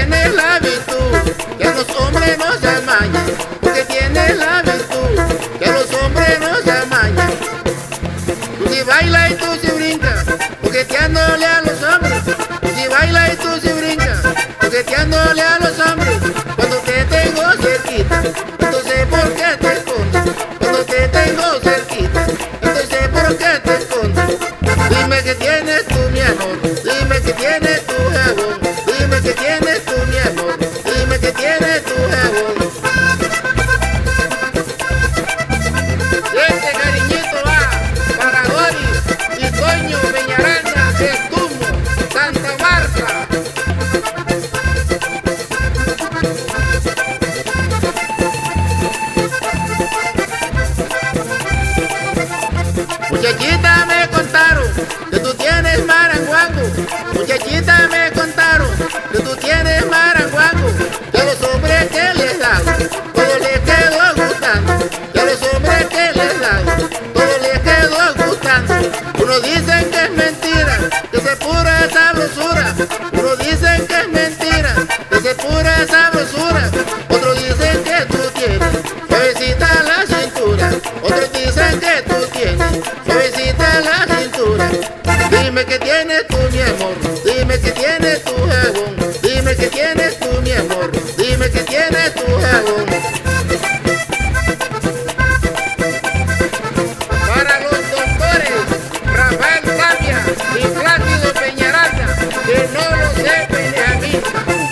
tienes la virtud que a los hombres no se amañan, porque tienes la virtud que a los hombres no se amañan. Tú si bailas y tú si brincas, coqueteándole a los hombres. Tú si bailas y tú si brincas, coqueteándole a los hombres. Cuando te tengo cerquita, entonces ¿por qué te escondes? Cuando te tengo cerquita, entonces ¿por qué te escondes? Dime que tienes tú, mi amor, dime que tienes tu jabón, dime que tienes tú, mi amor, dime que tienes tu jabón. Este cariñito va para Doris y Toño Peñaranda de Tumbo, Santa Marta. Muchachita, me contaron que tú tienes maranguango. Muchachita, me contaron que tú tienes maranguango. Que a los hombres que les dan, todo les quedó gustando. Que a los hombres que les dan, todo les quedó gustando. Unos dicen que es mentira, que se pura sabrosura. Unos dicen que es mentira, que se pura sabrosura. Otros dicen que tú tienes suavecita la cintura. Otros dicen que tú tienes suavecita la cintura. Dime que tienes tú, mi amor, dime que tienes tu jabón. Dime que tienes tú, mi amor, dime que tienes tu jabón. Para los doctores Rafael Tapia y Plácido Peñaranda, que no lo sepan ni a mí.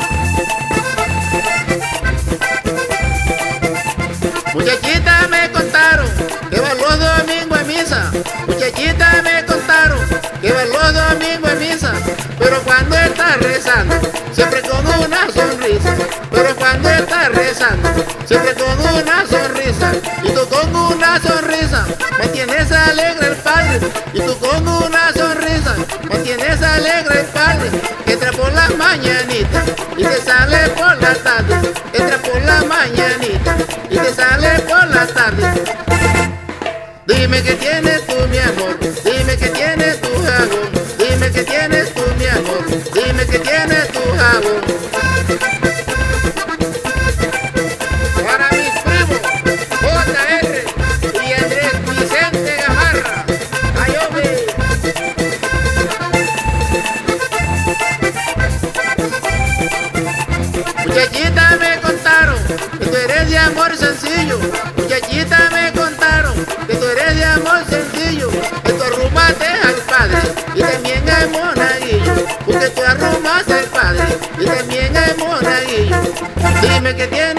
Muchachita, me contaron que van los domingos a misa. Muchachita, me contaron que van los domingos a misa. Pero cuando estás rezando, siempre con una sonrisa. Pero cuando estás rezando, siempre con una sonrisa. Y tú con una sonrisa mantienes alegre el Padre. Y tú con una sonrisa mantienes alegre el Padre. Entra por las mañanitas y te sale por la tarde. Entra por la mañanita y te sale por la tarde. Dime que tienes tú, mi amor, dime que tienes tu jabón. Dime que tienes tú, mi amor, dime que tienes tu jabón. Para mis primos JR y Andrés Vicente Gamarra, ayome. Muchachita, me contaron que tú eres de amor sencillo. Muchachita, me contaron que tú eres de amor sencillo. Que tú arrumaste al Padre y también al monaguillo. Porque tú arrumaste al Padre y también al monaguillo. Dime que tienes